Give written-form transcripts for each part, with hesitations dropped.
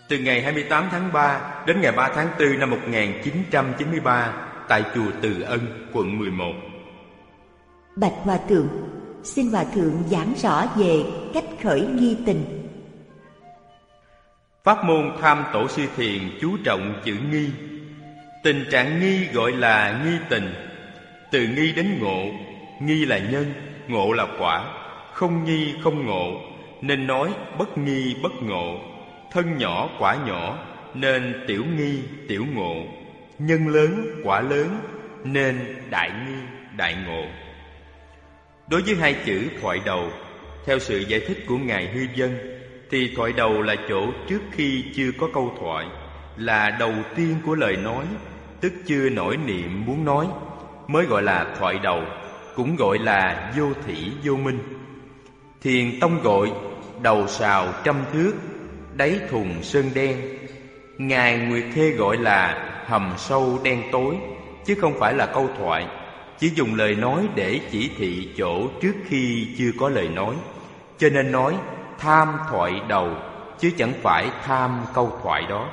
Từ ngày 28 tháng 3 đến ngày 3 tháng 4 năm 1993 tại chùa Từ Ân, quận 11. Bạch Hòa Thượng, xin Hòa Thượng giảng rõ về cách khởi nghi tình. Pháp môn Tham Tổ Sư Thiền chú trọng chữ nghi. Tình trạng nghi gọi là nghi tình. Từ nghi đến ngộ, nghi là nhân, ngộ là quả. Không nghi không ngộ, nên nói bất nghi bất ngộ. Thân nhỏ quả nhỏ, nên tiểu nghi tiểu ngộ. Nhân lớn quả lớn, nên đại nghi đại ngộ. Đối với hai chữ thoại đầu, theo sự giải thích của Ngài Hư Vân, thì thoại đầu là chỗ trước khi chưa có câu thoại, là đầu tiên của lời nói, tức chưa nổi niệm muốn nói, mới gọi là thoại đầu, cũng gọi là vô thỉ vô minh. Thiền tông gọi đầu sào trăm thước, đáy thùng sơn đen. Ngài Nguyệt Khê gọi là hầm sâu đen tối, chứ không phải là câu thoại. Chỉ dùng lời nói để chỉ thị chỗ trước khi chưa có lời nói, cho nên nói tham thoại đầu, chứ chẳng phải tham câu thoại đó.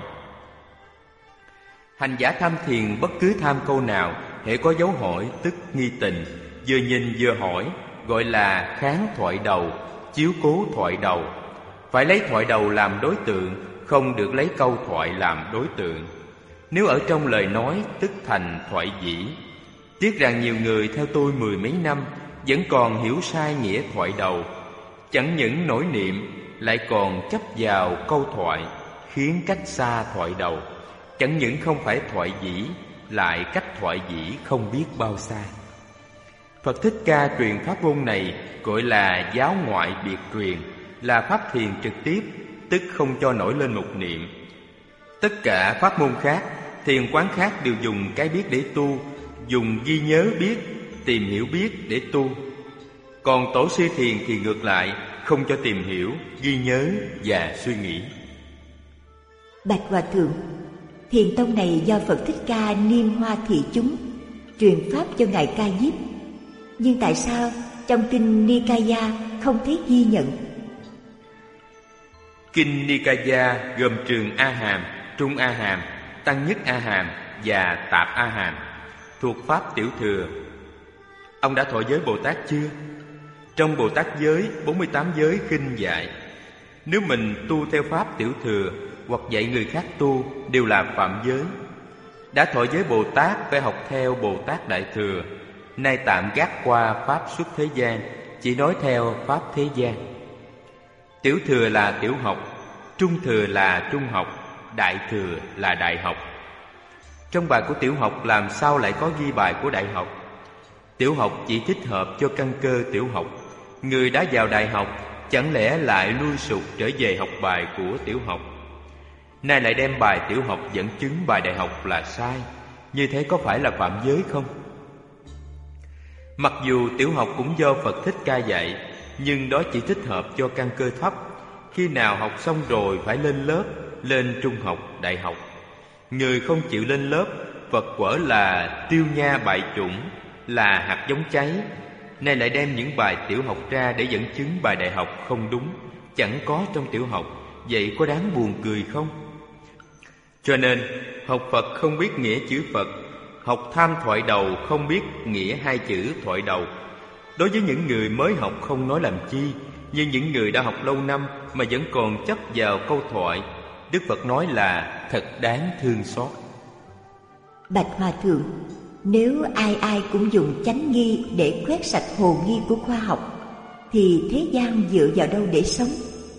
Hành giả tham thiền bất cứ tham câu nào, hễ có dấu hỏi tức nghi tình, vừa nhìn vừa hỏi, gọi là kháng thoại đầu, chiếu cố thoại đầu. Phải lấy thoại đầu làm đối tượng, không được lấy câu thoại làm đối tượng. Nếu ở trong lời nói tức thành thoại dĩ. Tiếc rằng nhiều người theo tôi 10 mấy năm vẫn còn hiểu sai nghĩa thoại đầu. Chẳng những nổi niệm, lại còn chấp vào câu thoại, khiến cách xa thoại đầu. Chẳng những không phải thoại dĩ, lại cách thoại dĩ không biết bao xa. Phật Thích Ca truyền pháp môn này gọi là giáo ngoại biệt truyền, là pháp thiền trực tiếp, tức không cho nổi lên một niệm. Tất cả pháp môn khác, thiền quán khác đều dùng cái biết để tu, dùng ghi nhớ biết, tìm hiểu biết để tu. Còn tổ sư thiền thì ngược lại, không cho tìm hiểu, ghi nhớ và suy nghĩ. Bạch Hòa Thượng, thiền tông này do Phật Thích Ca Niêm Hoa thị chúng truyền pháp cho Ngài Ca Diếp. Nhưng tại sao trong kinh Nikaya không thấy ghi nhận? Kinh Nikaya gồm trường A Hàm, trung A Hàm, tăng nhất A Hàm và tạp A Hàm, thuộc pháp tiểu thừa. Ông đã thọ giới Bồ Tát chưa? Trong Bồ Tát giới, 48 giới khinh dạy. Nếu mình tu theo pháp tiểu thừa hoặc dạy người khác tu đều là phạm giới. Đã thọ giới Bồ Tát phải học theo Bồ Tát Đại Thừa. Nay tạm gác qua pháp xuất thế gian, chỉ nói theo pháp thế gian. Tiểu thừa là tiểu học, trung thừa là trung học, đại thừa là đại học. Trong bài của tiểu học làm sao lại có ghi bài của đại học? Tiểu học chỉ thích hợp cho căn cơ tiểu học. Người đã vào đại học chẳng lẽ lại lui sụt trở về học bài của tiểu học? Nay lại đem bài tiểu học dẫn chứng bài đại học là sai. Như thế có phải là phạm giới không? Mặc dù tiểu học cũng do Phật Thích Ca dạy, nhưng đó chỉ thích hợp cho căn cơ thấp. Khi nào học xong rồi phải lên lớp, lên trung học, đại học. Người không chịu lên lớp, Phật quở là tiêu nha bại chủng, là hạt giống cháy. Nay lại đem những bài tiểu học ra để dẫn chứng bài đại học không đúng, chẳng có trong tiểu học. Vậy có đáng buồn cười không? Cho nên học Phật không biết nghĩa chữ Phật, học tham thoại đầu không biết nghĩa hai chữ thoại đầu. Đối với những người mới học không nói làm chi, nhưng những người đã học lâu năm mà vẫn còn chấp vào câu thoại, Đức Phật nói là thật đáng thương xót. Bạch Hòa Thượng, nếu ai ai cũng dùng chánh nghi để quét sạch hồ nghi của khoa học, thì thế gian dựa vào đâu để sống?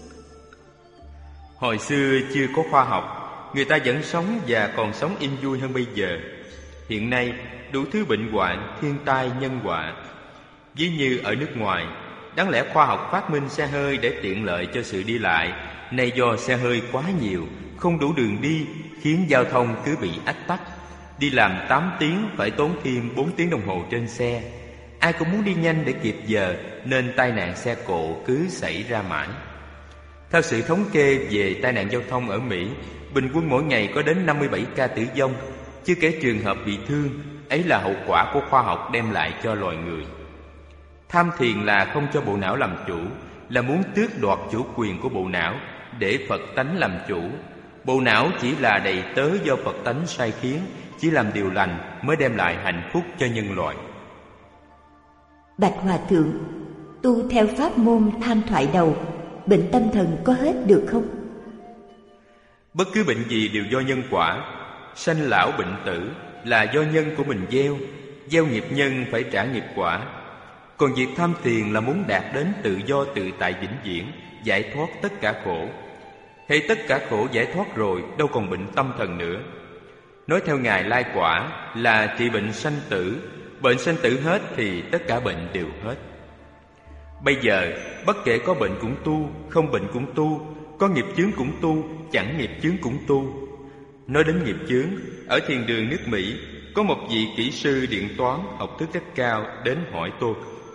Hồi xưa chưa có khoa học, người ta vẫn sống và còn sống yên vui hơn bây giờ. Hiện nay đủ thứ bệnh hoạn, thiên tai, nhân họa. Ví như ở nước ngoài, đáng lẽ khoa học phát minh xe hơi để tiện lợi cho sự đi lại. Nay do xe hơi quá nhiều, không đủ đường đi, khiến giao thông cứ bị ách tắc. Đi làm 8 tiếng phải tốn thêm 4 tiếng đồng hồ trên xe. Ai cũng muốn đi nhanh để kịp giờ, nên tai nạn xe cộ cứ xảy ra mãi. Theo sự thống kê về tai nạn giao thông ở Mỹ, bình quân mỗi ngày có đến 57 ca tử vong. Chưa kể trường hợp bị thương, ấy là hậu quả của khoa học đem lại cho loài người. Tham thiền là không cho bộ não làm chủ, là muốn tước đoạt chủ quyền của bộ não, để Phật tánh làm chủ. Bộ não chỉ là đầy tớ do Phật tánh sai khiến, chỉ làm điều lành mới đem lại hạnh phúc cho nhân loại. Bạch Hòa Thượng, tu theo pháp môn tham thoại đầu, bệnh tâm thần có hết được không? Bất cứ bệnh gì đều do nhân quả. Sanh lão bệnh tử là do nhân của mình gieo nghiệp nhân phải trả nghiệp quả. Còn việc tham thiền là muốn đạt đến tự do tự tại vĩnh viễn, giải thoát tất cả khổ. Hễ tất cả khổ giải thoát rồi, đâu còn bệnh tâm thần nữa. Nói theo Ngài Lai Quả là trị bệnh sanh tử. Bệnh sanh tử hết thì tất cả bệnh đều hết. Bây giờ bất kể có bệnh cũng tu, không bệnh cũng tu, có nghiệp chướng cũng tu, chẳng nghiệp chướng cũng tu. Nói đến nghiệp chướng, ở thiền đường nước Mỹ có một vị kỹ sư điện toán học thức rất cao đến hỏi tôi: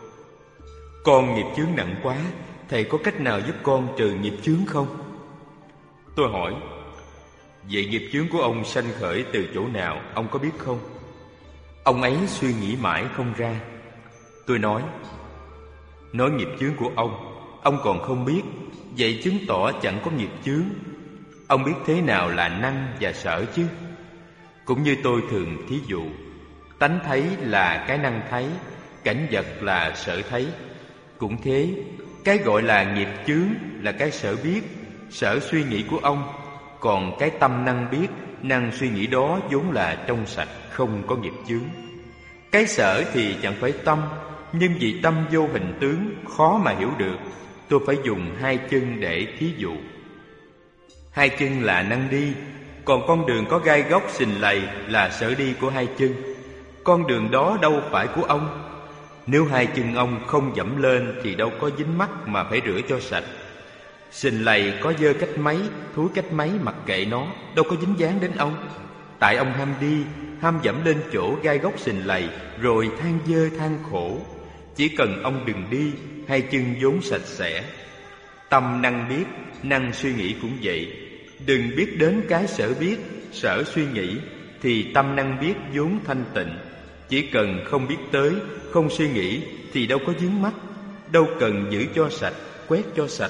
con nghiệp chướng nặng quá, thầy có cách nào giúp con trừ nghiệp chướng không? Tôi hỏi: vậy nghiệp chướng của ông sanh khởi từ chỗ nào, ông có biết không? Ông ấy suy nghĩ mãi không ra. Tôi nói nghiệp chướng của ông còn không biết, vậy chứng tỏ chẳng có nghiệp chướng. Ông biết thế nào là năng và sở chứ? Cũng như tôi thường thí dụ, tánh thấy là cái năng thấy, cảnh vật là sở thấy. Cũng thế, cái gọi là nghiệp chướng là cái sở biết, sở suy nghĩ của ông. Còn cái tâm năng biết, năng suy nghĩ đó vốn là trong sạch, không có nghiệp chướng. Cái sở thì chẳng phải tâm, nhưng vì tâm vô hình tướng, khó mà hiểu được. Tôi phải dùng hai chân để thí dụ. Hai chân là năng đi, còn con đường có gai góc sình lầy là sở đi của hai chân. Con đường đó đâu phải của ông. Nếu hai chân ông không dẫm lên thì đâu có dính mắc mà phải rửa cho sạch. Sình lầy có dơ cách mấy, thúi cách mấy mặc kệ nó, đâu có dính dáng đến ông. Tại ông ham đi, ham dẫm lên chỗ gai góc sình lầy, rồi than dơ than khổ. Chỉ cần ông đừng đi, hai chân vốn sạch sẽ. Tâm năng biết, năng suy nghĩ cũng vậy. Đừng biết đến cái sở biết, sở suy nghĩ, thì tâm năng biết vốn thanh tịnh. Chỉ cần không biết tới, không suy nghĩ thì đâu có vướng mắc, đâu cần giữ cho sạch, quét cho sạch.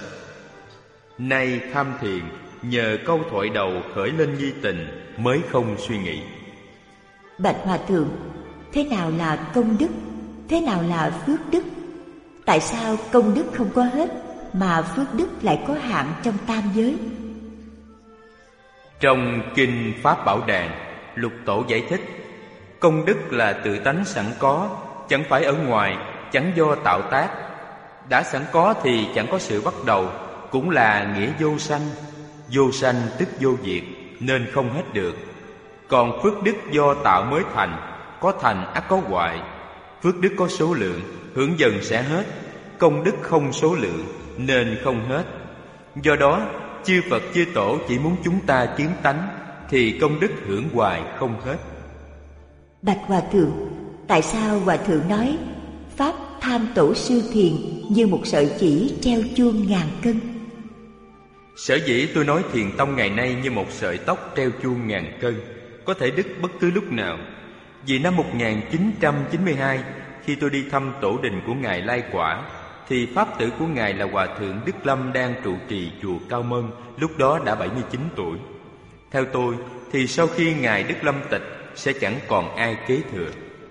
Nay tham thiền nhờ câu thoại đầu khởi lên nhi tình mới không suy nghĩ. Bạch Hòa Thượng, thế nào là công đức? Thế nào là phước đức? Tại sao công đức không có hết mà phước đức lại có hạn trong tam giới? Trong Kinh Pháp Bảo Đàn, Lục Tổ giải thích: công đức là tự tánh sẵn có, chẳng phải ở ngoài, chẳng do tạo tác. Đã sẵn có thì chẳng có sự bắt đầu, cũng là nghĩa vô sanh. Vô sanh tức vô diệt, nên không hết được. Còn phước đức do tạo mới thành, có thành ắt có hoại. Phước đức có số lượng, hưởng dần sẽ hết. Công đức không số lượng, nên không hết. Do đó, chư Phật chư Tổ chỉ muốn chúng ta kiến tánh, thì công đức hưởng hoài không hết. Bạch Hòa Thượng, tại sao Hòa Thượng nói Pháp tham tổ sư thiền như một sợi chỉ treo chuông ngàn cân? Sở dĩ tôi nói thiền tông ngày nay như một sợi tóc treo chuông ngàn cân, có thể đứt bất cứ lúc nào. Vì năm 1992, khi tôi đi thăm tổ đình của Ngài Lai Quả, thì pháp tử của Ngài là Hòa Thượng Đức Lâm đang trụ trì chùa Cao Mân, lúc đó đã 79 tuổi. Theo tôi, thì sau khi Ngài Đức Lâm tịch, sẽ chẳng còn ai kế thừa.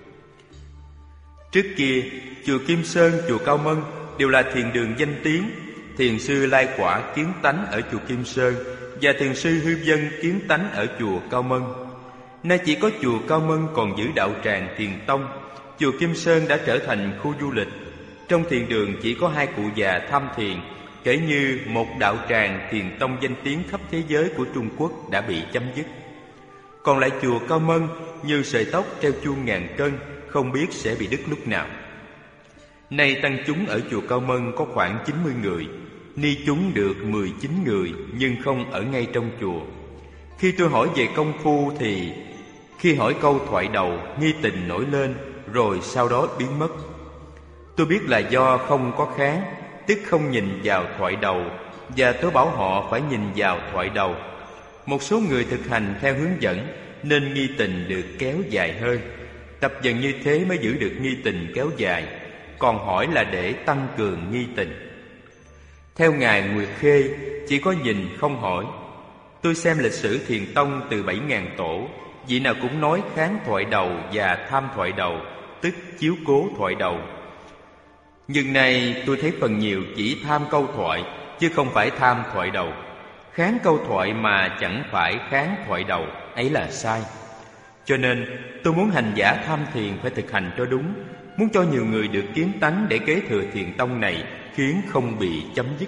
Trước kia, chùa Kim Sơn, chùa Cao Mân đều là thiền đường danh tiếng. Thiền sư Lai Quả kiến tánh ở chùa Kim Sơn và thiền sư Hư Vân kiến tánh ở chùa Cao Mân. Nay chỉ có chùa Cao Mân còn giữ đạo tràng thiền tông. Chùa Kim Sơn đã trở thành khu du lịch. Trong thiền đường chỉ có hai cụ già tham thiền, kể như một đạo tràng thiền tông danh tiếng khắp thế giới của Trung Quốc đã bị chấm dứt. Còn lại chùa Cao Mân như sợi tóc treo chuông ngàn cân, không biết sẽ bị đứt lúc nào. Nay tăng chúng ở chùa Cao Mân có khoảng 90 người, ni chúng được 19 người nhưng không ở ngay trong chùa. Khi tôi hỏi về công phu thì khi hỏi câu thoại đầu, nghi tình nổi lên, rồi sau đó biến mất. Tôi biết là do không có kháng, tức không nhìn vào thoại đầu, và tôi bảo họ phải nhìn vào thoại đầu. Một số người thực hành theo hướng dẫn nên nghi tình được kéo dài hơn. Tập dần như thế mới giữ được nghi tình kéo dài. Còn hỏi là để tăng cường nghi tình. Theo Ngài Nguyệt Khê, chỉ có nhìn không hỏi. Tôi xem lịch sử Thiền tông từ 7.000 tổ, vị nào cũng nói kháng thoại đầu và tham thoại đầu, tức chiếu cố thoại đầu. Nhưng nay tôi thấy phần nhiều chỉ tham câu thoại, chứ không phải tham thoại đầu. Kháng câu thoại mà chẳng phải kháng thoại đầu, ấy là sai. Cho nên tôi muốn hành giả tham thiền phải thực hành cho đúng, muốn cho nhiều người được kiến tánh để kế thừa Thiền tông này, khiến không bị chấm dứt.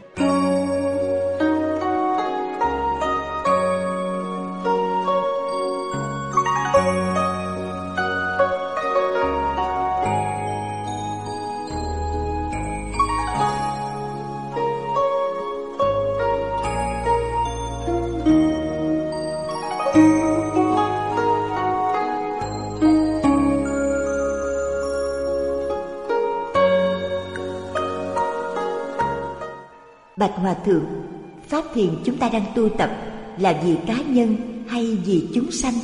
Bạch Hòa Thượng, pháp thiền chúng ta đang tu tập là vì cá nhân hay vì chúng sanh?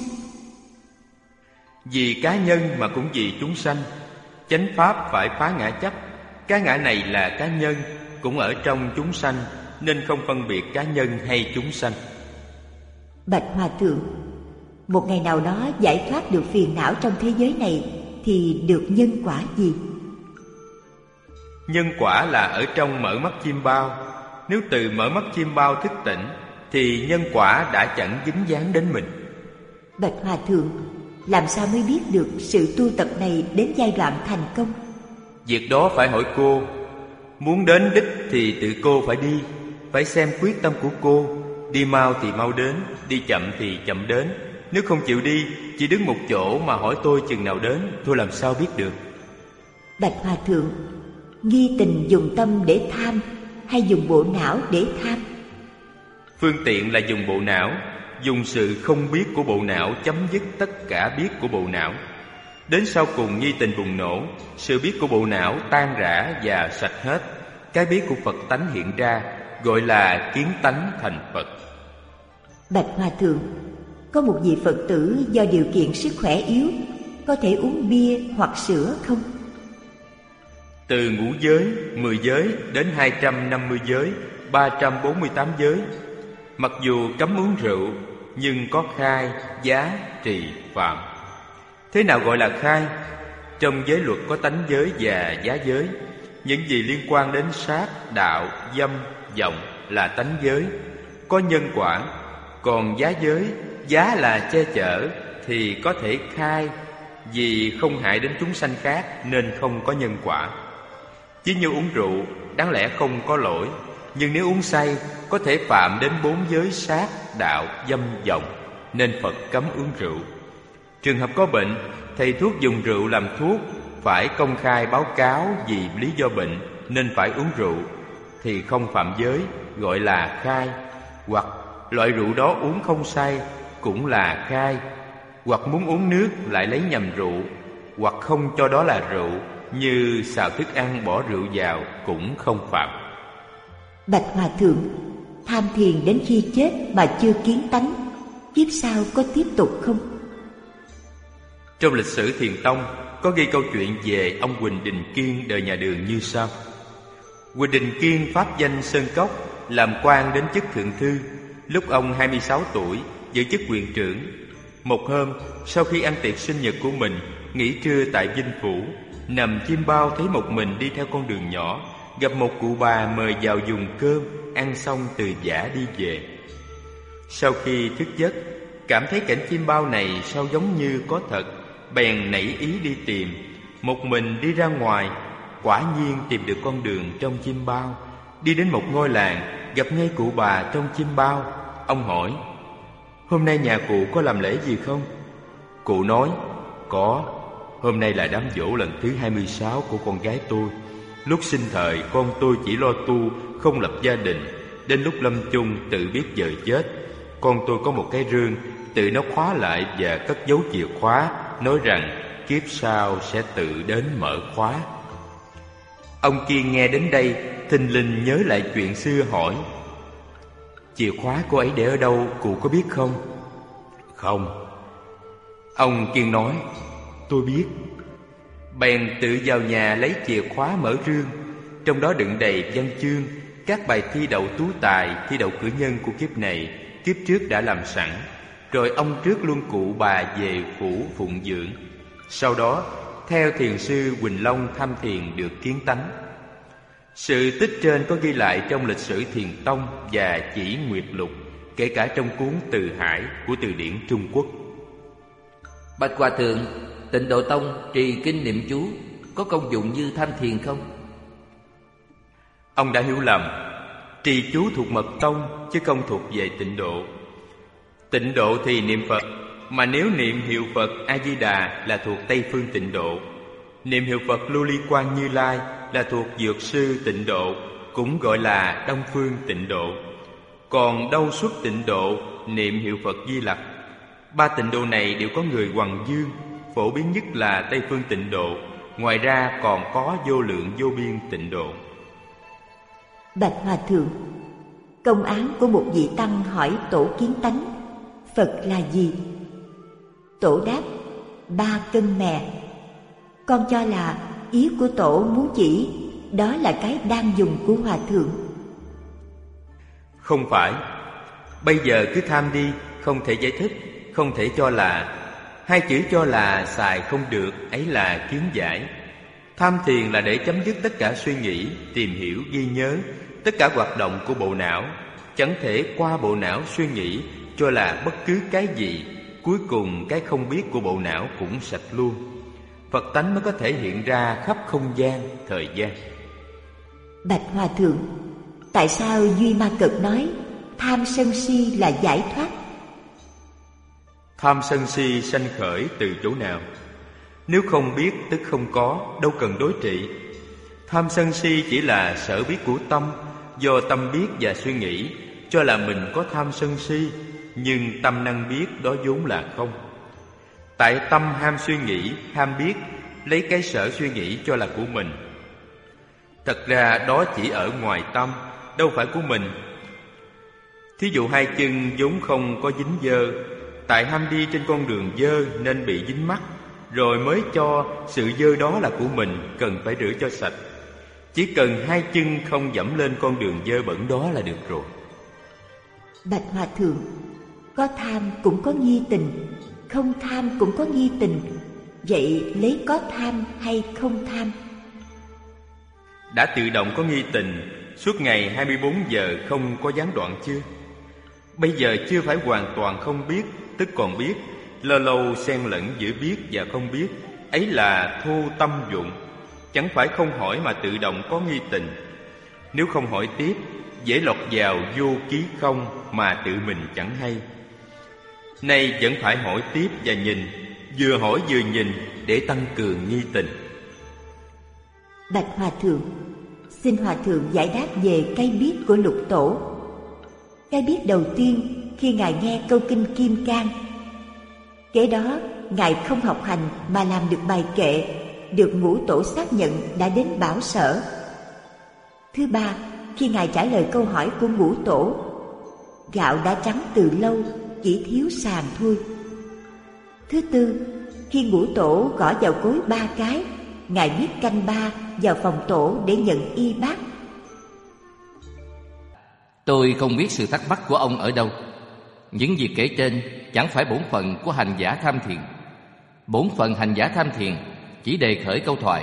Vì cá nhân mà cũng vì chúng sanh. Chánh pháp phải phá ngã chấp. Cái ngã này là cá nhân, cũng ở trong chúng sanh, nên không phân biệt cá nhân hay chúng sanh. Bạch Hòa Thượng, một ngày nào đó giải thoát được phiền não trong thế giới này thì được nhân quả gì? Nhân quả là ở trong mở mắt chim bao. Nếu từ mở mắt chim bao thức tỉnh thì nhân quả đã chẳng dính dáng đến mình. Bạch Hòa Thượng, làm sao mới biết được sự tu tập này đến giai đoạn thành công? Việc đó phải hỏi cô. Muốn đến đích thì tự cô phải đi, phải xem quyết tâm của cô. Đi mau thì mau đến, đi chậm thì chậm đến. Nếu không chịu đi, chỉ đứng một chỗ mà hỏi tôi chừng nào đến, tôi làm sao biết được? Bạch Hòa Thượng, nghi tình dùng tâm để tham hay dùng bộ não để tham? Phương tiện là dùng bộ não, dùng sự không biết của bộ não chấm dứt tất cả biết của bộ não. Đến sau cùng nhi tình bùng nổ, sự biết của bộ não tan rã và sạch hết. Cái biết của Phật tánh hiện ra, gọi là kiến tánh thành Phật. Bạch Hòa Thượng, có một vị Phật tử do điều kiện sức khỏe yếu, có thể uống bia hoặc sữa không? Từ ngũ giới, 10 giới đến 250 giới, 348 giới. Mặc dù cấm uống rượu, nhưng có khai, giá, trì, phạm. Thế nào gọi là khai? Trong giới luật có tánh giới và giá giới. Những gì liên quan đến sát, đạo, dâm, vọng là tánh giới, có nhân quả. Còn giá giới, giá là che chở, thì có thể khai, vì không hại đến chúng sanh khác nên không có nhân quả. Chỉ như uống rượu, đáng lẽ không có lỗi, nhưng nếu uống say, có thể phạm đến 4 giới sát, đạo, dâm, vọng, nên Phật cấm uống rượu. Trường hợp có bệnh, thầy thuốc dùng rượu làm thuốc, phải công khai báo cáo vì lý do bệnh nên phải uống rượu, thì không phạm giới, gọi là khai. Hoặc loại rượu đó uống không say, cũng là khai. Hoặc muốn uống nước lại lấy nhầm rượu, hoặc không cho đó là rượu, như xào thức ăn bỏ rượu vào cũng không phạm. Bạch Hòa Thượng, tham thiền đến khi chết mà chưa kiến tánh, kiếp sau có tiếp tục không? Trong lịch sử Thiền tông có ghi câu chuyện về ông Huỳnh Đình Kiên đời nhà Đường như sau. Huỳnh Đình Kiên pháp danh Sơn Cốc, làm quan đến chức thượng thư. Lúc ông 26 tuổi, giữ chức huyện trưởng. Một hôm, sau khi ăn tiệc sinh nhật của mình, nghỉ trưa tại Vinh Phủ, nằm chim bao thấy một mình đi theo con đường nhỏ, gặp một cụ bà mời vào dùng cơm, ăn xong từ giã đi về. Sau khi thức giấc, cảm thấy cảnh chim bao này sao giống như có thật, bèn nảy ý đi tìm. Một mình đi ra ngoài, quả nhiên tìm được con đường trong chim bao. Đi đến một ngôi làng, gặp ngay cụ bà trong chim bao. Ông hỏi: "Hôm nay nhà cụ có làm lễ gì không?" Cụ nói: "Có, hôm nay là đám giỗ lần thứ 26 của con gái tôi. Lúc sinh thời con tôi chỉ lo tu, không lập gia đình. Đến lúc lâm chung tự biết giờ chết. Con tôi có một cái rương, tự nó khóa lại và cất giấu chìa khóa, nói rằng kiếp sau sẽ tự đến mở khóa." Ông Kiên nghe đến đây, thình lình nhớ lại chuyện xưa hỏi: "Chìa khóa cô ấy để ở đâu, cụ có biết không?" "Không." Ông Kiên nói: "Tôi biết." Bèn tự vào nhà lấy chìa khóa mở rương. Trong đó đựng đầy văn chương, các bài thi đậu tú tài, thi đậu cử nhân của kiếp này, kiếp trước đã làm sẵn, rồi ông rước luôn cụ bà về phủ phụng dưỡng. Sau đó theo thiền sư Huỳnh Long tham thiền được kiến tánh. Sự tích trên có ghi lại trong lịch sử Thiền Tông và Chỉ Nguyệt Lục, kể cả trong cuốn Từ Hải của từ điển Trung Quốc. Bạch Hòa Thượng, Tịnh Độ Tông trì kinh niệm chú có công dụng như tham thiền không? Ông đã hiểu lầm. Trì chú thuộc Mật Tông chứ không thuộc về Tịnh Độ. Tịnh Độ thì niệm Phật, mà nếu niệm hiệu Phật A-di-đà là thuộc Tây phương Tịnh Độ. Niệm hiệu Phật Lưu Ly Quang Như Lai là thuộc Dược Sư Tịnh Độ, cũng gọi là Đông phương Tịnh Độ. Còn Đâu Xuất Tịnh Độ niệm hiệu Phật Di Lặc. Ba tịnh độ này đều có người hoằng dương, phổ biến nhất là Tây phương Tịnh Độ. Ngoài ra còn có vô lượng vô biên tịnh độ. Bạch Hòa Thượng, công án của một vị tăng hỏi tổ kiến tánh, Phật là gì? Tổ đáp, 3 cân mè. Con cho là ý của tổ muốn chỉ đó là cái đang dùng của Hòa Thượng. Không phải. Bây giờ cứ tham đi, không thể giải thích, không thể cho là. Hai chữ cho là xài không được, ấy là kiến giải. Tham thiền là để chấm dứt tất cả suy nghĩ, tìm hiểu, ghi nhớ, tất cả hoạt động của bộ não. Chẳng thể qua bộ não suy nghĩ cho là bất cứ cái gì. Cuối cùng cái không biết của bộ não cũng sạch luôn. Phật tánh mới có thể hiện ra khắp không gian, thời gian. Bạch Hòa Thượng, tại sao Duy Ma Cực nói tham sân si là giải thoát? Tham sân si sanh khởi từ chỗ nào? Nếu không biết tức không có, đâu cần đối trị. Tham sân si chỉ là sở biết của tâm, do tâm biết và suy nghĩ cho là mình có tham sân si, nhưng tâm năng biết đó vốn là không. Tại tâm ham suy nghĩ, ham biết, lấy cái sở suy nghĩ cho là của mình. Thật ra đó chỉ ở ngoài tâm, đâu phải của mình. Thí dụ hai chân vốn không có dính dơ, tại ham đi trên con đường dơ nên bị dính mắc, rồi mới cho sự dơ đó là của mình, cần phải rửa cho sạch. Chỉ cần hai chân không dẫm lên con đường dơ bẩn đó là được rồi. Bạch Hòa Thượng, có tham cũng có nghi tình, không tham cũng có nghi tình. Vậy lấy có tham hay không tham? Đã tự động có nghi tình, suốt ngày 24 giờ không có gián đoạn chưa? Bây giờ chưa phải hoàn toàn không biết, tức còn biết, lâu lâu xen lẫn giữa biết và không biết. Ấy là thô tâm dụng. Chẳng phải không hỏi mà tự động có nghi tình. Nếu không hỏi tiếp, dễ lọt vào vô ký không mà tự mình chẳng hay. Nay vẫn phải hỏi tiếp và nhìn, vừa hỏi vừa nhìn để tăng cường nghi tình. Bạch Hòa Thượng, xin Hòa Thượng giải đáp về cái biết của Lục Tổ. Cái biết đầu tiên khi Ngài nghe câu kinh Kim Cang. Kế đó Ngài không học hành mà làm được bài kệ, được Ngũ Tổ xác nhận đã đến Bảo Sở. Thứ ba, khi Ngài trả lời câu hỏi của Ngũ Tổ, gạo đã trắng từ lâu, chỉ thiếu sàn thôi. Thứ tư, khi Ngũ Tổ gõ vào cối 3 cái, Ngài viết canh 3 vào phòng tổ để nhận y bát. Tôi không biết sự thắc mắc của ông ở đâu. Những việc kể trên chẳng phải bổn phận của hành giả tham thiền. Bổn phận hành giả tham thiền chỉ đề khởi câu thoại,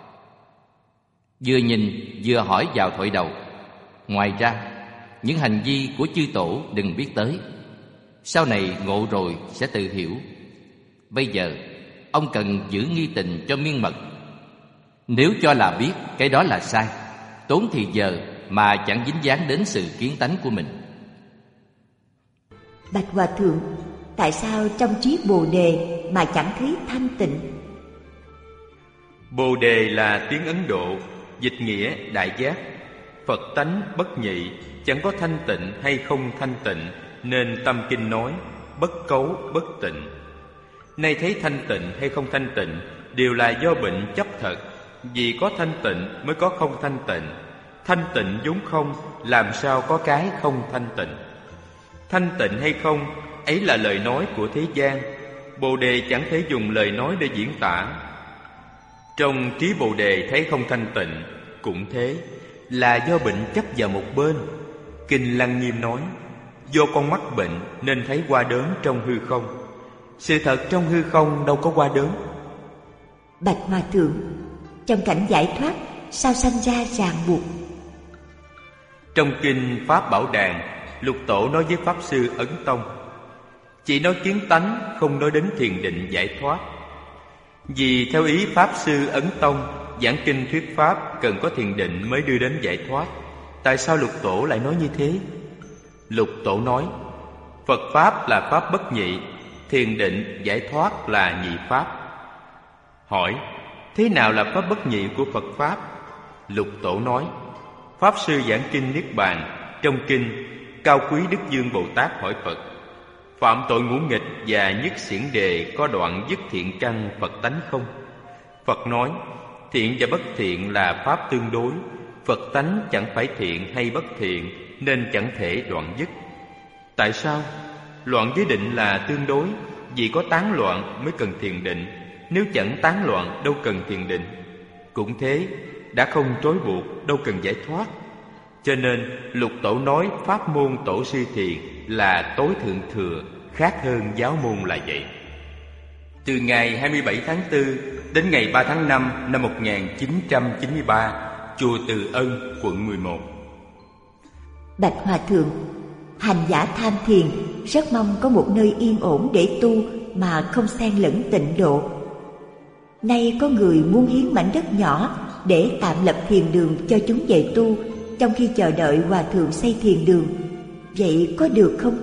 vừa nhìn vừa hỏi vào thoại đầu. Ngoài ra, những hành vi của chư tổ đừng biết tới. Sau này ngộ rồi sẽ tự hiểu. Bây giờ ông cần giữ nghi tình cho miên mật. Nếu cho là biết, cái đó là sai, tốn thì giờ mà chẳng dính dáng đến sự kiến tánh của mình. Bạch Hòa Thượng, tại sao trong trí Bồ Đề mà chẳng thấy thanh tịnh? Bồ Đề là tiếng Ấn Độ, dịch nghĩa đại giác. Phật tánh bất nhị, chẳng có thanh tịnh hay không thanh tịnh, nên tâm kinh nói bất cấu bất tịnh. Nay thấy thanh tịnh hay không thanh tịnh đều là do bệnh chấp thật. Vì có thanh tịnh mới có không thanh tịnh. Thanh tịnh vốn không, làm sao có cái không thanh tịnh? Thanh tịnh hay không, ấy là lời nói của thế gian. Bồ Đề chẳng thể dùng lời nói để diễn tả. Trong trí Bồ Đề thấy không thanh tịnh, cũng thế, là do bệnh chấp vào một bên. Kinh Lăng Nghiêm nói, Do con mắc bệnh nên thấy hoa đớn trong hư không. Sự thật trong hư không đâu có hoa đớn. Bạch Hòa Thượng, trong cảnh giải thoát sao sanh ra ràng buộc? Trong kinh Pháp Bảo Đàn, Lục Tổ nói với Pháp Sư Ấn Tông, chỉ nói kiến tánh, không nói đến thiền định giải thoát. Vì theo ý Pháp Sư Ấn Tông, giảng kinh thuyết Pháp cần có thiền định mới đưa đến giải thoát. Tại sao Lục Tổ lại nói như thế? Lục Tổ nói, Phật Pháp là Pháp bất nhị, thiền định giải thoát là nhị Pháp. Hỏi, thế nào là Pháp bất nhị của Phật Pháp? Lục Tổ nói, Pháp Sư giảng kinh Niết Bàn, trong kinh Cao Quý Đức Dương Bồ Tát hỏi Phật, phạm tội ngũ nghịch và nhất xiển đề có đoạn dứt thiện căn Phật tánh không? Phật nói, thiện và bất thiện là Pháp tương đối, Phật tánh chẳng phải thiện hay bất thiện nên chẳng thể đoạn dứt. Tại sao? Loạn với định là tương đối, vì có tán loạn mới cần thiền định, nếu chẳng tán loạn đâu cần thiền định. Cũng thế, đã không trói buộc đâu cần giải thoát. Cho nên Lục Tổ nói pháp môn tổ sư thiền là tối thượng thừa, khác hơn giáo môn là vậy. Từ ngày 27 tháng 4 đến ngày 3 tháng 5 năm 1993, chùa Từ Ân, quận 11. Bạch Hòa Thượng, hành giả tham thiền rất mong có một nơi yên ổn để tu mà không xen lẫn tịnh độ. Nay có người muốn hiến mảnh đất nhỏ để tạm lập thiền đường cho chúng về tu, trong khi chờ đợi Hòa Thượng xây thiền đường. Vậy có được không?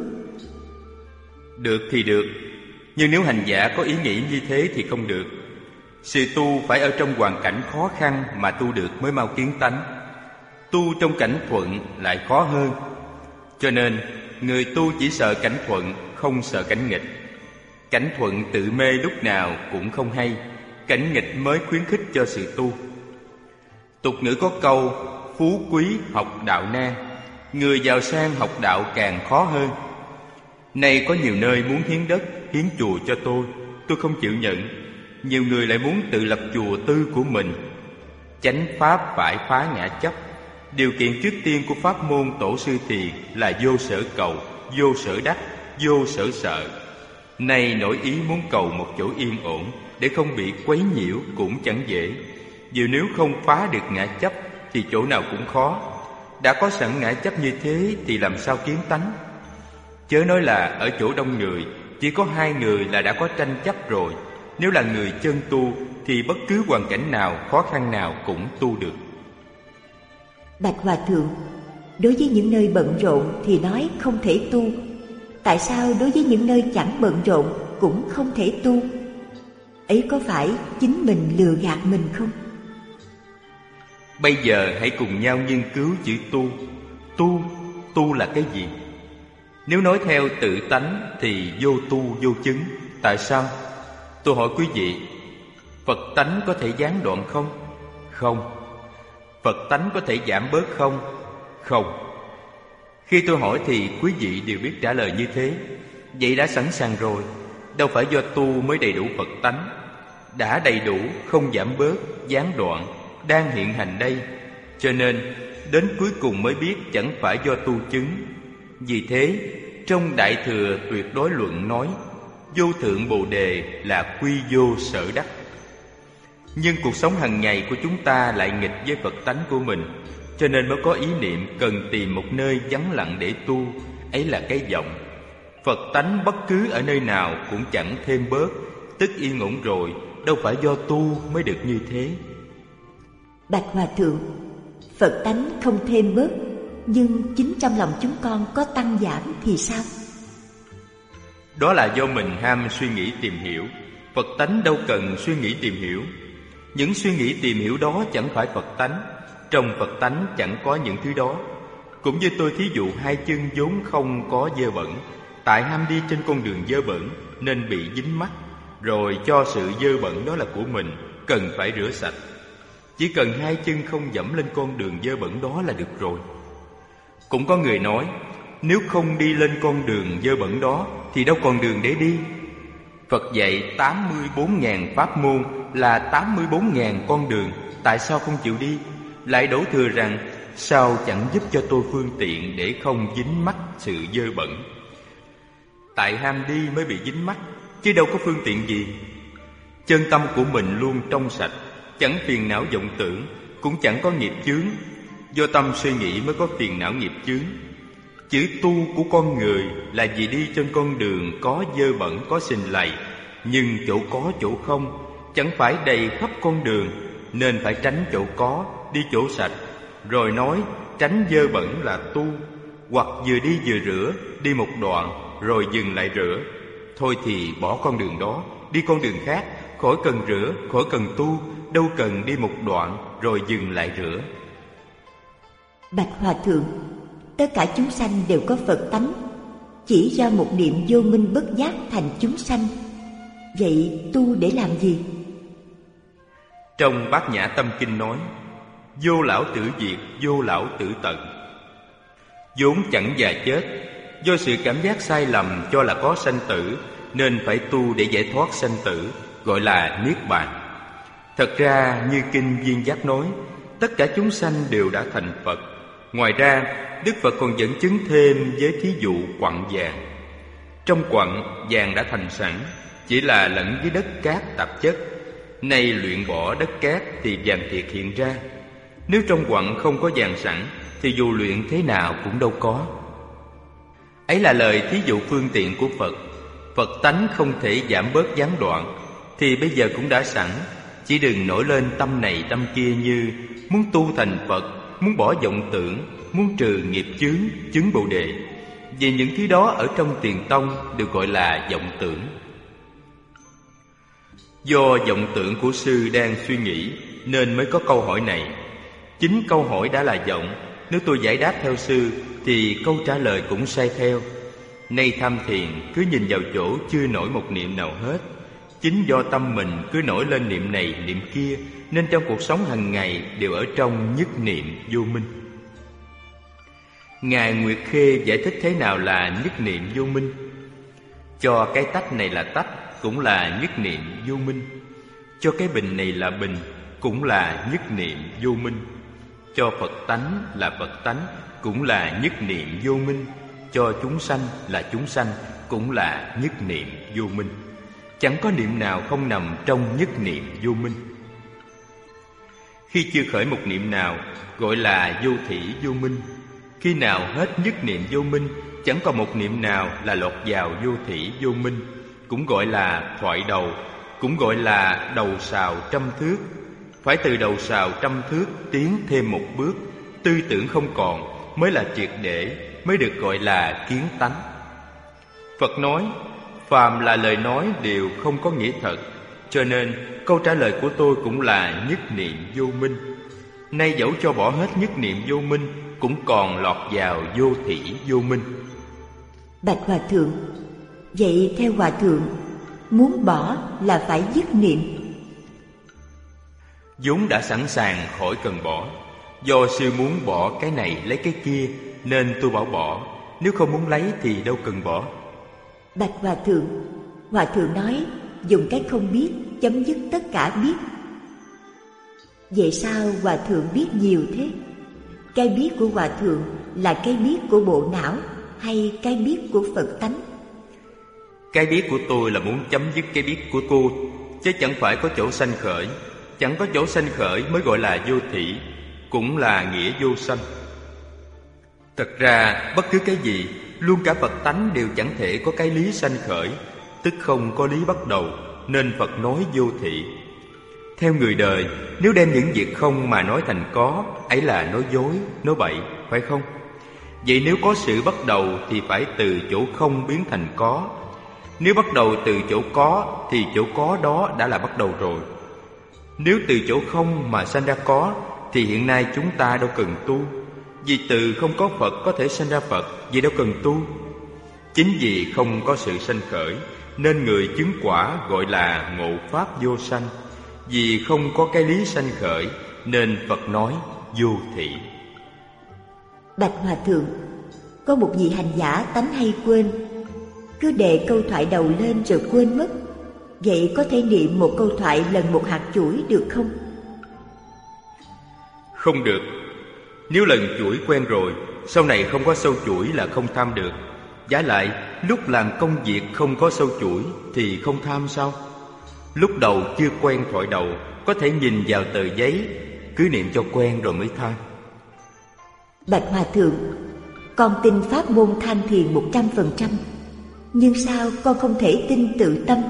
Được thì được, nhưng nếu hành giả có ý nghĩ như thế thì không được. Sự tu phải ở trong hoàn cảnh khó khăn mà tu được mới mau kiến tánh. Tu trong cảnh thuận lại khó hơn. Cho nên người tu chỉ sợ cảnh thuận, không sợ cảnh nghịch. Cảnh thuận tự mê lúc nào cũng không hay, cảnh nghịch mới khuyến khích cho sự tu. Tục ngữ có câu, phú quý học đạo nan, người giàu sang học đạo càng khó hơn. Nay có nhiều nơi muốn hiến đất, hiến chùa cho tôi không chịu nhận. Nhiều người lại muốn tự lập chùa tư của mình. Chánh pháp phải phá ngã chấp. Điều kiện trước tiên của pháp môn tổ sư thiền là vô sở cầu, vô sở đắc, vô sở sợ. Nay nổi ý muốn cầu một chỗ yên ổn để không bị quấy nhiễu cũng chẳng dễ. Vì nếu không phá được ngã chấp thì chỗ nào cũng khó. Đã có sẵn ngã chấp như thế thì làm sao kiến tánh? Chớ nói là ở chỗ đông người, chỉ có 2 người là đã có tranh chấp rồi. Nếu là người chân tu thì bất cứ hoàn cảnh nào, khó khăn nào cũng tu được. Bạch Hòa Thượng, đối với những nơi bận rộn thì nói không thể tu. Tại sao đối với những nơi chẳng bận rộn cũng không thể tu? Ấy có phải chính mình lừa gạt mình không? Bây giờ hãy cùng nhau nghiên cứu chữ tu. Tu là cái gì? Nếu nói theo tự tánh thì vô tu vô chứng. Tại sao? Tôi hỏi quý vị, Phật tánh có thể gián đoạn không? Không. Phật tánh có thể giảm bớt không? Không. Khi tôi hỏi thì quý vị đều biết trả lời như thế. Vậy đã sẵn sàng rồi. Đâu phải do tu mới đầy đủ Phật tánh. Đã đầy đủ, không giảm bớt, gián đoạn, đang hiện hành đây. Cho nên đến cuối cùng mới biết chẳng phải do tu chứng. Vì thế trong Đại Thừa Tuyệt Đối Luận nói, vô thượng Bồ Đề là quy vô sở đắc. Nhưng cuộc sống hàng ngày của chúng ta lại nghịch với Phật tánh của mình, cho nên mới có ý niệm cần tìm một nơi vắng lặng để tu. Ấy là cái vọng. Phật tánh bất cứ ở nơi nào cũng chẳng thêm bớt, tức yên ổn rồi. Đâu phải do tu mới được như thế. Bạch Hòa Thượng, Phật tánh không thêm bớt, nhưng chính trong lòng chúng con có tăng giảm thì sao? Đó là do mình ham suy nghĩ tìm hiểu. Phật tánh đâu cần suy nghĩ tìm hiểu. Những suy nghĩ tìm hiểu đó chẳng phải Phật tánh. Trong Phật tánh chẳng có những thứ đó. Cũng như tôi thí dụ 2 chân vốn không có dơ bẩn, tại ham đi trên con đường dơ bẩn nên bị dính mắc, rồi cho sự dơ bẩn đó là của mình, cần phải rửa sạch. Chỉ cần 2 chân không dẫm lên con đường dơ bẩn đó là được rồi. Cũng có người nói, nếu không đi lên con đường dơ bẩn đó thì đâu còn đường để đi. Phật dạy 84.000 pháp môn là 84.000 con đường, tại sao không chịu đi? Lại đổ thừa rằng sao chẳng giúp cho tôi phương tiện để không dính mắc sự dơ bẩn? Tại ham đi mới bị dính mắc, chứ đâu có phương tiện gì. Chân tâm của mình luôn trong sạch, chẳng phiền não vọng tưởng, cũng chẳng có nghiệp chướng. Do tâm suy nghĩ mới có phiền não nghiệp chướng. Chữ tu của con người là vì đi trên con đường có dơ bẩn, có sình lầy, nhưng chỗ có chỗ không, chẳng phải đầy khắp con đường, nên phải tránh chỗ có, đi chỗ sạch. Rồi nói tránh dơ bẩn là tu, hoặc vừa đi vừa rửa, đi một đoạn rồi dừng lại rửa. Thôi thì bỏ con đường đó, đi con đường khác, khỏi cần rửa, khỏi cần tu, đâu cần đi một đoạn rồi dừng lại rửa. Bạch Hòa Thượng, tất cả chúng sanh đều có Phật tánh, chỉ do một niệm vô minh bất giác thành chúng sanh. Vậy tu để làm gì? Trong Bát Nhã Tâm Kinh nói: vô lão tử diệt, vô lão tử tận. Vốn chẳng già chết, do sự cảm giác sai lầm cho là có sanh tử, nên phải tu để giải thoát sanh tử, gọi là Niết Bàn. Thật ra như Kinh Viên Giác nói, tất cả chúng sanh đều đã thành Phật. Ngoài ra, Đức Phật còn dẫn chứng thêm với thí dụ quặng vàng. Trong quặng, vàng đã thành sẵn, chỉ là lẫn với đất cát tạp chất. Nay luyện bỏ đất cát thì vàng thiệt hiện ra. Nếu trong quặng không có vàng sẵn, thì dù luyện thế nào cũng đâu có. Ấy là lời thí dụ phương tiện của Phật. Phật tánh không thể giảm bớt gián đoạn, thì bây giờ cũng đã sẵn. Chỉ đừng nổi lên tâm này tâm kia như muốn tu thành Phật, muốn bỏ vọng tưởng, muốn trừ nghiệp chướng, chứng Bồ Đề. Vì những thứ đó ở trong Tiền Tông được gọi là vọng tưởng. Do vọng tưởng của sư đang suy nghĩ nên mới có câu hỏi này. Chính câu hỏi đã là vọng. Nếu tôi giải đáp theo sư thì câu trả lời cũng sai theo. Nay tham thiền cứ nhìn vào chỗ chưa nổi một niệm nào hết. Chính do tâm mình cứ nổi lên niệm này niệm kia, nên trong cuộc sống hàng ngày đều ở trong nhất niệm vô minh. Ngài Nguyệt Khê giải thích thế nào là nhất niệm vô minh. Cho cái tách này là tách, cũng là nhất niệm vô minh. Cho cái bình này là bình, cũng là nhất niệm vô minh. Cho Phật tánh là Phật tánh, cũng là nhất niệm vô minh. Cho chúng sanh là chúng sanh, cũng là nhất niệm vô minh. Chẳng có niệm nào không nằm trong nhất niệm vô minh. Khi chưa khởi một niệm nào gọi là vô thỉ vô minh. Khi nào hết nhất niệm vô minh, chẳng còn một niệm nào là lọt vào vô thỉ vô minh, cũng gọi là thoại đầu, cũng gọi là đầu sào trăm thước. Phải từ đầu sào trăm thước tiến thêm một bước, tư tưởng không còn, mới là triệt để, mới được gọi là kiến tánh. Phật nói, phàm là lời nói đều không có nghĩa thật, cho nên câu trả lời của tôi cũng là nhất niệm vô minh. Nay dẫu cho bỏ hết nhất niệm vô minh, cũng còn lọt vào vô thỉ vô minh. Bạch Hòa Thượng, vậy theo Hòa Thượng, muốn bỏ là phải dứt niệm. Vốn đã sẵn sàng khỏi cần bỏ. Do sư muốn bỏ cái này lấy cái kia, nên tôi bảo bỏ. Nếu không muốn lấy thì đâu cần bỏ. Bạch Hòa Thượng nói dùng cái không biết chấm dứt tất cả biết. Vậy sao Hòa Thượng biết nhiều thế? Cái biết của Hòa Thượng là cái biết của bộ não hay cái biết của Phật tánh? Cái biết của tôi là muốn chấm dứt cái biết của cô, chứ chẳng phải có chỗ sanh khởi. Chẳng có chỗ sanh khởi mới gọi là vô thỉ, cũng là nghĩa vô sanh. Thật ra bất cứ cái gì, luôn cả Phật tánh đều chẳng thể có cái lý sanh khởi, tức không có lý bắt đầu, nên Phật nói vô thỉ. Theo người đời, nếu đem những việc không mà nói thành có, ấy là nói dối, nói bậy, phải không? Vậy nếu có sự bắt đầu thì phải từ chỗ không biến thành có. Nếu bắt đầu từ chỗ có thì chỗ có đó đã là bắt đầu rồi. Nếu từ chỗ không mà sanh ra có thì hiện nay chúng ta đâu cần tu. Vì từ không có Phật có thể sanh ra Phật, vì đâu cần tu. Chính vì không có sự sanh khởi nên người chứng quả gọi là ngộ pháp vô sanh. Vì không có cái lý sanh khởi nên Phật nói vô thỉ. Bạch Hòa Thượng, có một vị hành giả tánh hay quên, cứ đề câu thoại đầu lên rồi quên mất. Vậy có thể niệm một câu thoại lần một hạt chuỗi được không? Không được. Nếu lần chuỗi quen rồi, sau này không có sâu chuỗi là không tham được. Vả lại, lúc làm công việc không có sâu chuỗi thì không tham sao? Lúc đầu chưa quen thoại đầu, có thể nhìn vào tờ giấy, cứ niệm cho quen rồi mới tham. Bạch Hòa Thượng, con tin pháp môn tham thiền 100%, nhưng sao con không thể tin tự tâm?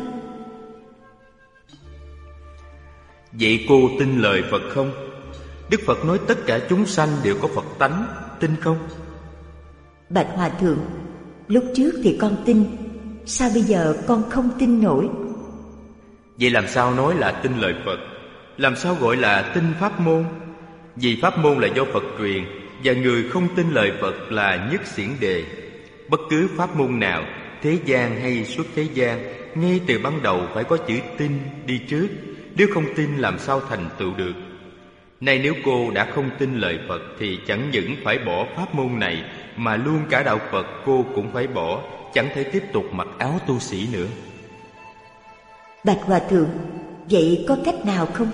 Vậy cô tin lời Phật không? Đức Phật nói tất cả chúng sanh đều có Phật tánh, tin không? Bạch Hòa Thượng, lúc trước thì con tin, sao bây giờ con không tin nổi? Vậy làm sao nói là tin lời Phật? Làm sao gọi là tin pháp môn? Vì pháp môn là do Phật truyền, và người không tin lời Phật là nhất xiển đề. Bất cứ pháp môn nào, thế gian hay xuất thế gian, ngay từ ban đầu phải có chữ tin đi trước. Nếu không tin làm sao thành tựu được? Nay nếu cô đã không tin lời Phật thì chẳng những phải bỏ pháp môn này, mà luôn cả đạo Phật cô cũng phải bỏ, chẳng thể tiếp tục mặc áo tu sĩ nữa. Bạch Hòa Thượng, vậy có cách nào không?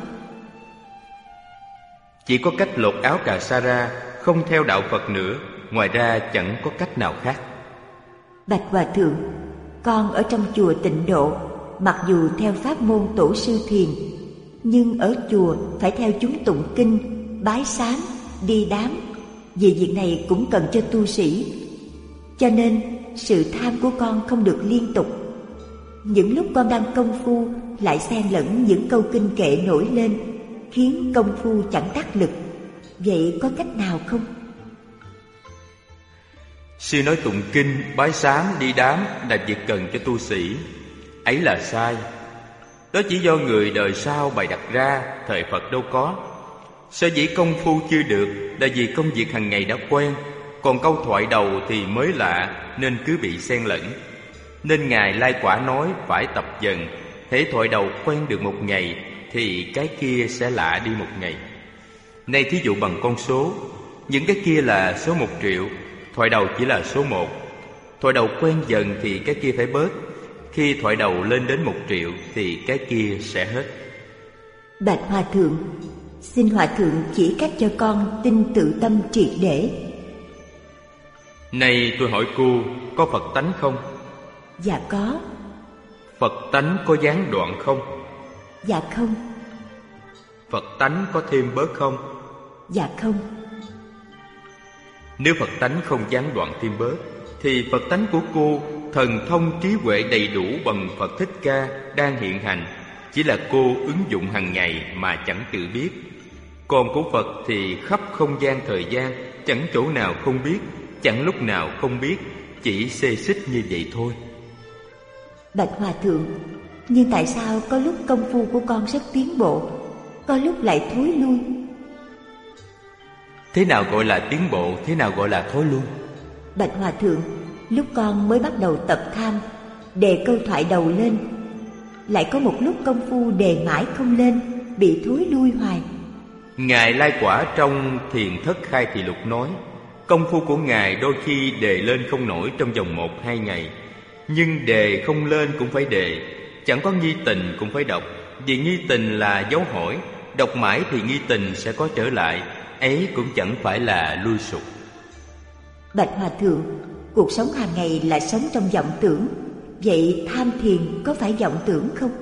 Chỉ có cách lột áo cà sa ra, không theo đạo Phật nữa, ngoài ra chẳng có cách nào khác. Bạch Hòa Thượng, con ở trong chùa Tịnh Độ, mặc dù theo pháp môn tổ sư thiền, nhưng ở chùa phải theo chúng tụng kinh, bái sám, đi đám. Vì việc này cũng cần cho tu sĩ, cho nên sự tham của con không được liên tục. Những lúc con đang công phu lại xen lẫn những câu kinh kệ nổi lên, khiến công phu chẳng đắc lực. Vậy có cách nào không? Sư nói tụng kinh, bái sám, đi đám là việc cần cho tu sĩ. Ấy là sai. Đó chỉ do người đời sau bày đặt ra, thời Phật đâu có. Sở dĩ công phu chưa được là vì công việc hàng ngày đã quen, còn câu thoại đầu thì mới lạ nên cứ bị xen lẫn. Nên Ngài Lai Quả nói phải tập dần. Hễ thoại đầu quen được một ngày thì cái kia sẽ lạ đi một ngày. Nay thí dụ bằng con số, những cái kia là số 1 triệu, thoại đầu chỉ là số 1. Thoại đầu quen dần thì cái kia phải bớt. Khi thoại đầu lên đến 1 triệu thì cái kia sẽ hết. Bạch Hòa Thượng, xin Hòa Thượng chỉ cách cho con tin tự tâm triệt để. Này tôi hỏi cô, có Phật tánh không? Dạ có. Phật tánh có gián đoạn không? Dạ không. Phật tánh có thêm bớt không? Dạ không. Nếu Phật tánh không gián đoạn thêm bớt, thì Phật tánh của cô thần thông trí huệ đầy đủ bằng Phật Thích Ca đang hiện hành, chỉ là cô ứng dụng hàng ngày mà chẳng tự biết. Còn của Phật thì khắp không gian thời gian, chẳng chỗ nào không biết, chẳng lúc nào không biết, chỉ xê xích như vậy thôi. Bạch Hòa Thượng, nhưng tại sao có lúc công phu của con rất tiến bộ, có lúc lại thối lui? Thế nào gọi là tiến bộ, thế nào gọi là thối lui? Bạch Hòa Thượng, lúc con mới bắt đầu tập tham, đề câu thoại đầu lên, lại có một lúc công phu đề mãi không lên, bị thối lui hoài. Ngài Lai Quả trong Thiền Thất Khai Thị Lục nói, công phu của Ngài đôi khi đề lên không nổi trong vòng 1-2 ngày, nhưng đề không lên cũng phải đề, chẳng có nghi tình cũng phải đọc, vì nghi tình là dấu hỏi, đọc mãi thì nghi tình sẽ có trở lại, ấy cũng chẳng phải là lui sụp. Bạch Hòa Thượng, cuộc sống hàng ngày là sống trong vọng tưởng, vậy tham thiền có phải vọng tưởng không?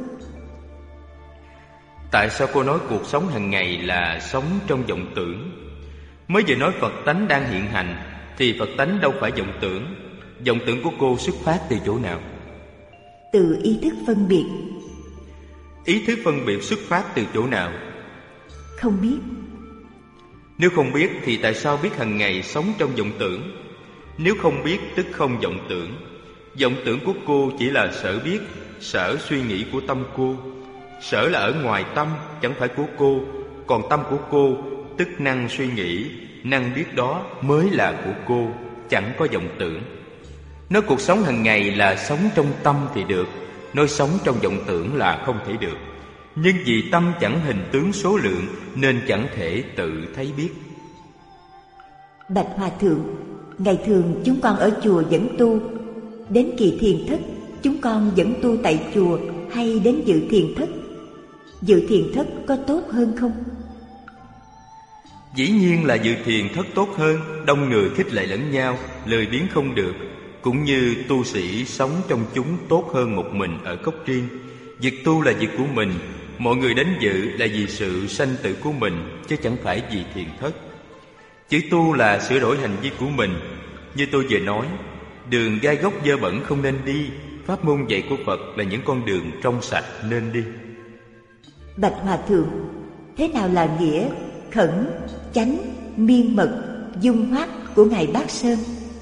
Tại sao cô nói cuộc sống hàng ngày là sống trong vọng tưởng? Mới vừa nói Phật tánh đang hiện hành, thì Phật tánh đâu phải vọng tưởng. Vọng tưởng của cô xuất phát từ chỗ nào? Từ ý thức phân biệt. Ý thức phân biệt xuất phát từ chỗ nào? Không biết. Nếu không biết thì tại sao biết hàng ngày sống trong vọng tưởng? Nếu không biết tức không vọng tưởng. Vọng tưởng của cô chỉ là sở biết, sở suy nghĩ của tâm cô. Sở là ở ngoài tâm, chẳng phải của cô. Còn tâm của cô, tức năng suy nghĩ, năng biết đó mới là của cô, chẳng có vọng tưởng. Nói cuộc sống hàng ngày là sống trong tâm thì được, nói sống trong vọng tưởng là không thể được. Nhưng vì tâm chẳng hình tướng số lượng nên chẳng thể tự thấy biết. Bạch Hòa Thượng, ngày thường chúng con ở chùa vẫn tu, đến kỳ thiền thất chúng con vẫn tu tại chùa hay đến dự thiền thất? Dự thiền thất có tốt hơn không? Dĩ nhiên là dự thiền thất tốt hơn, đông người khích lệ lẫn nhau, lười biếng không được. Cũng như tu sĩ sống trong chúng tốt hơn một mình ở cốc riêng. Việc tu là việc của mình, mọi người đến dự là vì sự sanh tử của mình, chứ chẳng phải vì thiền thất. Chữ tu là sửa đổi hành vi của mình. Như tôi vừa nói, đường gai góc dơ bẩn không nên đi. Pháp môn dạy của Phật là những con đường trong sạch nên đi. Bạch Hòa Thượng, thế nào là nghĩa khẩn, chánh, miên mật, dung hoát của Ngài Bát Sơn?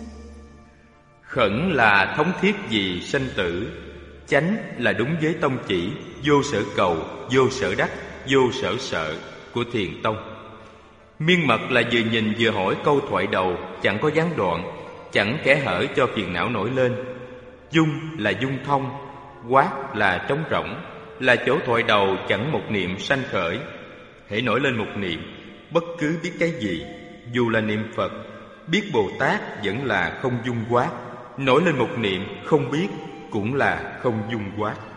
Khẩn là thống thiết vì sanh tử, chánh là đúng với tông chỉ, vô sở cầu, vô sở đắc, vô sở sợ của Thiền Tông. Miên mật là vừa nhìn vừa hỏi câu thoại đầu, chẳng có gián đoạn, chẳng kẽ hở cho phiền não nổi lên. Dung là dung thông, quát là trống rỗng, là chỗ thoại đầu chẳng một niệm sanh khởi. Hễ nổi lên một niệm, bất cứ biết cái gì, dù là niệm Phật, biết Bồ Tát vẫn là không dung quát. Nổi lên một niệm không biết cũng là không dung quát.